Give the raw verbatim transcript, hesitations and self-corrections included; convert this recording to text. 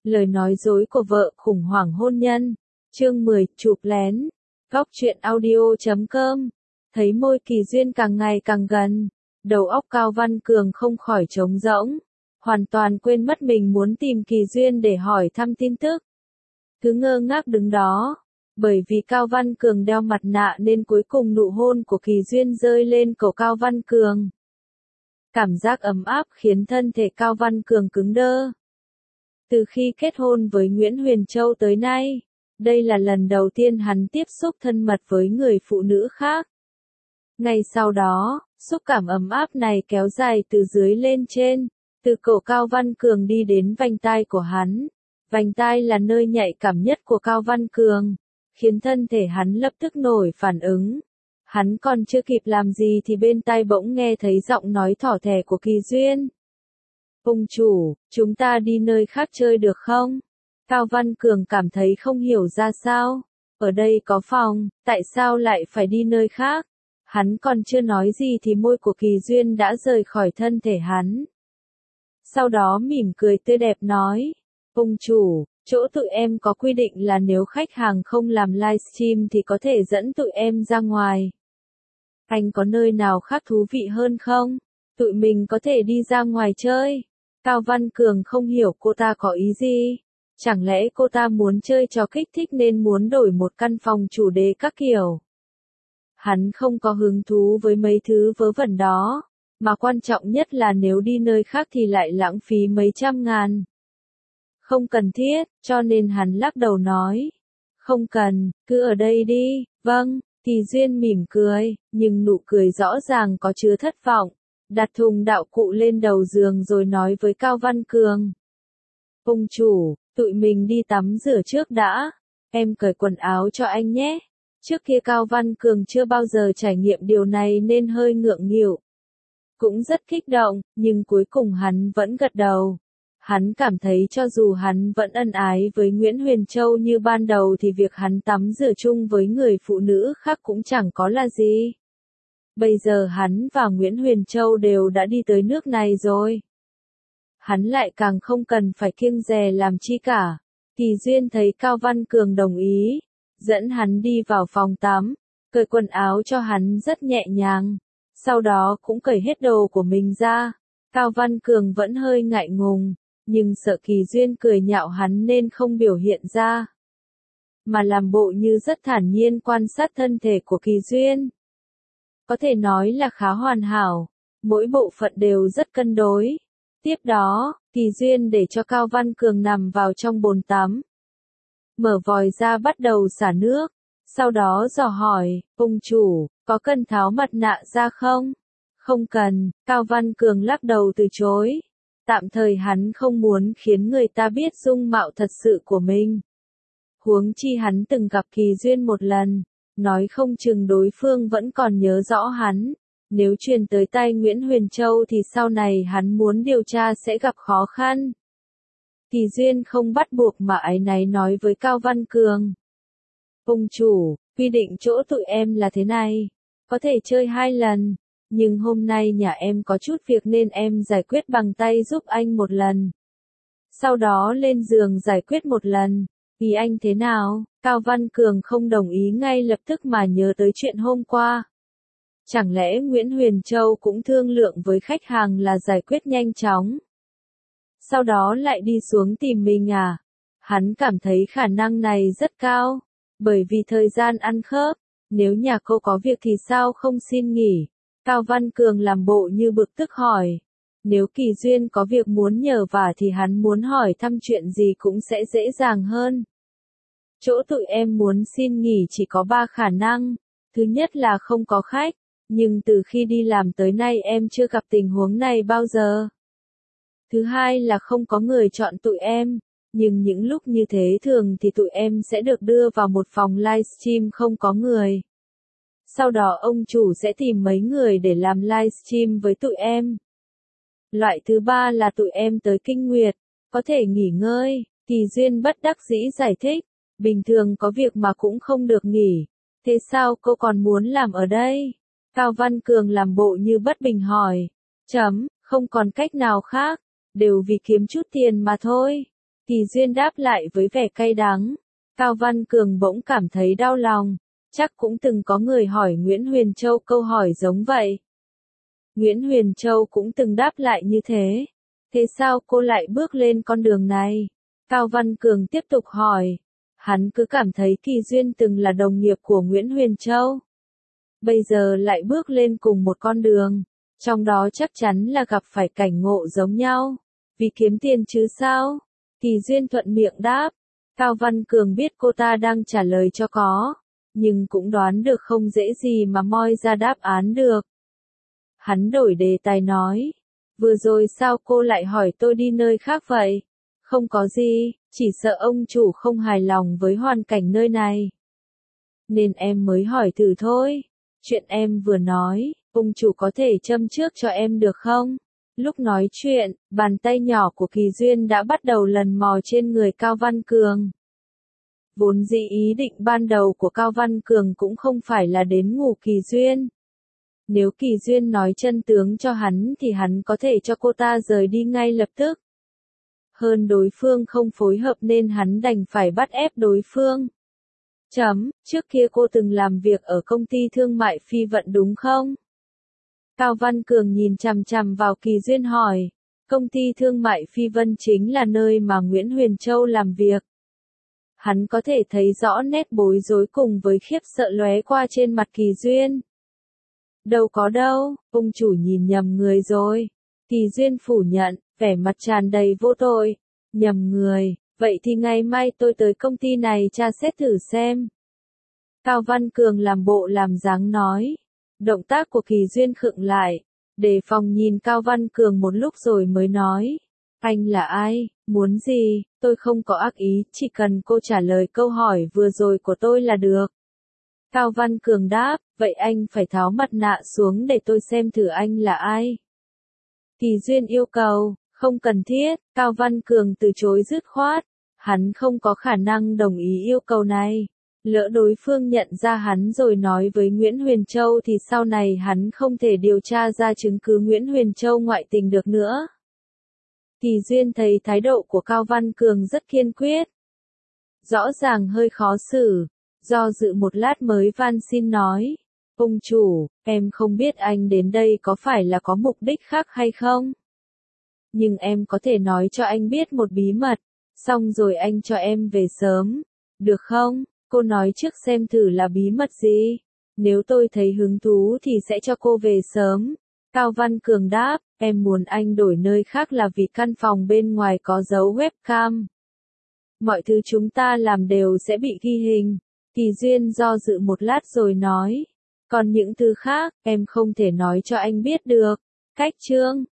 Lời nói dối của vợ khủng hoảng hôn nhân. Chương mười, chụp lén. Góc truyện audio chấm com. Thấy môi Kỳ Duyên càng ngày càng gần, đầu óc Cao Văn Cường không khỏi trống rỗng, hoàn toàn quên mất mình muốn tìm Kỳ Duyên để hỏi thăm tin tức. Cứ ngơ ngác đứng đó, bởi vì Cao Văn Cường đeo mặt nạ nên cuối cùng nụ hôn của Kỳ Duyên rơi lên cổ Cao Văn Cường. Cảm giác ấm áp khiến thân thể Cao Văn Cường cứng đơ. Từ khi kết hôn với Nguyễn Huyền Châu tới nay, đây là lần đầu tiên hắn tiếp xúc thân mật với người phụ nữ khác. Ngay sau đó, xúc cảm ấm áp này kéo dài từ dưới lên trên, từ cổ Cao Văn Cường đi đến vành tai của hắn. Vành tai là nơi nhạy cảm nhất của Cao Văn Cường, khiến thân thể hắn lập tức nổi phản ứng. Hắn còn chưa kịp làm gì thì bên tai bỗng nghe thấy giọng nói thỏ thẻ của Kỳ Duyên. Ông chủ, chúng ta đi nơi khác chơi được không? Cao Văn Cường cảm thấy không hiểu ra sao. Ở đây có phòng, tại sao lại phải đi nơi khác? Hắn còn chưa nói gì thì môi của Kỳ Duyên đã rời khỏi thân thể hắn. Sau đó mỉm cười tươi đẹp nói. Ông chủ, chỗ tụi em có quy định là nếu khách hàng không làm livestream thì có thể dẫn tụi em ra ngoài. Anh có nơi nào khác thú vị hơn không? Tụi mình có thể đi ra ngoài chơi. Cao Văn Cường không hiểu cô ta có ý gì. Chẳng lẽ cô ta muốn chơi trò kích thích nên muốn đổi một căn phòng chủ đề các kiểu. Hắn không có hứng thú với mấy thứ vớ vẩn đó, mà quan trọng nhất là nếu đi nơi khác thì lại lãng phí mấy trăm ngàn. Không cần thiết, cho nên hắn lắc đầu nói. Không cần, cứ ở đây đi. Vâng, Kỳ Duyên mỉm cười, nhưng nụ cười rõ ràng có chứa thất vọng. Đặt thùng đạo cụ lên đầu giường rồi nói với Cao Văn Cường. Ông chủ, tụi mình đi tắm rửa trước đã. Em cởi quần áo cho anh nhé. Trước kia Cao Văn Cường chưa bao giờ trải nghiệm điều này nên hơi ngượng nghịu. Cũng rất kích động, nhưng cuối cùng hắn vẫn gật đầu. Hắn cảm thấy cho dù hắn vẫn ân ái với Nguyễn Huyền Châu như ban đầu thì việc hắn tắm rửa chung với người phụ nữ khác cũng chẳng có là gì. Bây giờ hắn và Nguyễn Huyền Châu đều đã đi tới nước này rồi. Hắn lại càng không cần phải kiêng dè làm chi cả. Kỳ Duyên thấy Cao Văn Cường đồng ý, dẫn hắn đi vào phòng tắm, cởi quần áo cho hắn rất nhẹ nhàng. Sau đó cũng cởi hết đồ của mình ra. Cao Văn Cường vẫn hơi ngại ngùng, nhưng sợ Kỳ Duyên cười nhạo hắn nên không biểu hiện ra, mà làm bộ như rất thản nhiên quan sát thân thể của Kỳ Duyên. Có thể nói là khá hoàn hảo, mỗi bộ phận đều rất cân đối. Tiếp đó, Kỳ Duyên để cho Cao Văn Cường nằm vào trong bồn tắm. Mở vòi ra bắt đầu xả nước, sau đó dò hỏi, ông chủ, có cần tháo mặt nạ ra không? Không cần, Cao Văn Cường lắc đầu từ chối. Tạm thời hắn không muốn khiến người ta biết dung mạo thật sự của mình. Huống chi hắn từng gặp Kỳ Duyên một lần, nói không chừng đối phương vẫn còn nhớ rõ hắn. Nếu truyền tới tay Nguyễn Huyền Châu thì sau này hắn muốn điều tra sẽ gặp khó khăn. Kỳ Duyên không bắt buộc mà áy náy nói với Cao Văn Cường. Ông chủ, quy định chỗ tụi em là thế này, có thể chơi hai lần, nhưng hôm nay nhà em có chút việc nên em giải quyết bằng tay giúp anh một lần. Sau đó lên giường giải quyết một lần. Ý anh thế nào? Cao Văn Cường không đồng ý ngay lập tức mà nhớ tới chuyện hôm qua. Chẳng lẽ Nguyễn Huyền Châu cũng thương lượng với khách hàng là giải quyết nhanh chóng, sau đó lại đi xuống tìm mình à? Hắn cảm thấy khả năng này rất cao, bởi vì thời gian ăn khớp, nếu nhà cô có việc thì sao không xin nghỉ? Cao Văn Cường làm bộ như bực tức hỏi. Nếu Kỳ Duyên có việc muốn nhờ vả thì hắn muốn hỏi thăm chuyện gì cũng sẽ dễ dàng hơn. Chỗ tụi em muốn xin nghỉ chỉ có ba khả năng. Thứ nhất là không có khách, nhưng từ khi đi làm tới nay em chưa gặp tình huống này bao giờ. Thứ hai là không có người chọn tụi em, nhưng những lúc như thế thường thì tụi em sẽ được đưa vào một phòng livestream không có người. Sau đó ông chủ sẽ tìm mấy người để làm livestream với tụi em. Loại thứ ba là tụi em tới kinh nguyệt, có thể nghỉ ngơi. Kỳ Duyên bất đắc dĩ giải thích, bình thường có việc mà cũng không được nghỉ. Thế sao cô còn muốn làm ở đây? Cao Văn Cường làm bộ như bất bình hỏi. Chấm, không còn cách nào khác, đều vì kiếm chút tiền mà thôi. Kỳ Duyên đáp lại với vẻ cay đắng. Cao Văn Cường bỗng cảm thấy đau lòng. Chắc cũng từng có người hỏi Nguyễn Huyền Châu câu hỏi giống vậy. Nguyễn Huyền Châu cũng từng đáp lại như thế. Thế sao cô lại bước lên con đường này? Cao Văn Cường tiếp tục hỏi. Hắn cứ cảm thấy Kỳ Duyên từng là đồng nghiệp của Nguyễn Huyền Châu. Bây giờ lại bước lên cùng một con đường. Trong đó chắc chắn là gặp phải cảnh ngộ giống nhau. Vì kiếm tiền chứ sao? Kỳ Duyên thuận miệng đáp. Cao Văn Cường biết cô ta đang trả lời cho có. Nhưng cũng đoán được không dễ gì mà moi ra đáp án được. Hắn đổi đề tài nói. Vừa rồi sao cô lại hỏi tôi đi nơi khác vậy? Không có gì, chỉ sợ ông chủ không hài lòng với hoàn cảnh nơi này. Nên em mới hỏi thử thôi. Chuyện em vừa nói, ông chủ có thể châm trước cho em được không? Lúc nói chuyện, bàn tay nhỏ của Kỳ Duyên đã bắt đầu lần mò trên người Cao Văn Cường. Vốn dĩ ý định ban đầu của Cao Văn Cường cũng không phải là đến ngủ Kỳ Duyên. Nếu Kỳ Duyên nói chân tướng cho hắn thì hắn có thể cho cô ta rời đi ngay lập tức. Hơn đối phương không phối hợp nên hắn đành phải bắt ép đối phương. Chấm, trước kia cô từng làm việc ở công ty thương mại Phi Vận đúng không? Cao Văn Cường nhìn chằm chằm vào Kỳ Duyên hỏi. Công ty thương mại Phi Vân chính là nơi mà Nguyễn Huyền Châu làm việc. Hắn có thể thấy rõ nét bối rối cùng với khiếp sợ lóe qua trên mặt Kỳ Duyên. Đâu có đâu, ông chủ nhìn nhầm người rồi. Kỳ Duyên phủ nhận, vẻ mặt tràn đầy vô tội. Nhầm người, vậy thì ngày mai tôi tới công ty này tra xét thử xem. Cao Văn Cường làm bộ làm dáng nói. Động tác của Kỳ Duyên khựng lại. Đề phòng nhìn Cao Văn Cường một lúc rồi mới nói. Anh là ai, muốn gì, tôi không có ác ý, chỉ cần cô trả lời câu hỏi vừa rồi của tôi là được. Cao Văn Cường đáp, vậy anh phải tháo mặt nạ xuống để tôi xem thử anh là ai. Kỳ Duyên yêu cầu, không cần thiết, Cao Văn Cường từ chối dứt khoát. Hắn không có khả năng đồng ý yêu cầu này. Lỡ đối phương nhận ra hắn rồi nói với Nguyễn Huyền Châu thì sau này hắn không thể điều tra ra chứng cứ Nguyễn Huyền Châu ngoại tình được nữa. Kỳ Duyên thấy thái độ của Cao Văn Cường rất kiên quyết. Rõ ràng hơi khó xử, do dự một lát mới van xin nói. Ông chủ, em không biết anh đến đây có phải là có mục đích khác hay không? Nhưng em có thể nói cho anh biết một bí mật, xong rồi anh cho em về sớm, được không? Cô nói trước xem thử là bí mật gì. Nếu tôi thấy hứng thú thì sẽ cho cô về sớm. Cao Văn Cường đáp, em muốn anh đổi nơi khác là vì căn phòng bên ngoài có dấu webcam. Mọi thứ chúng ta làm đều sẽ bị ghi hình. Kỳ Duyên do dự một lát rồi nói. Còn những thứ khác, em không thể nói cho anh biết được. Cách chương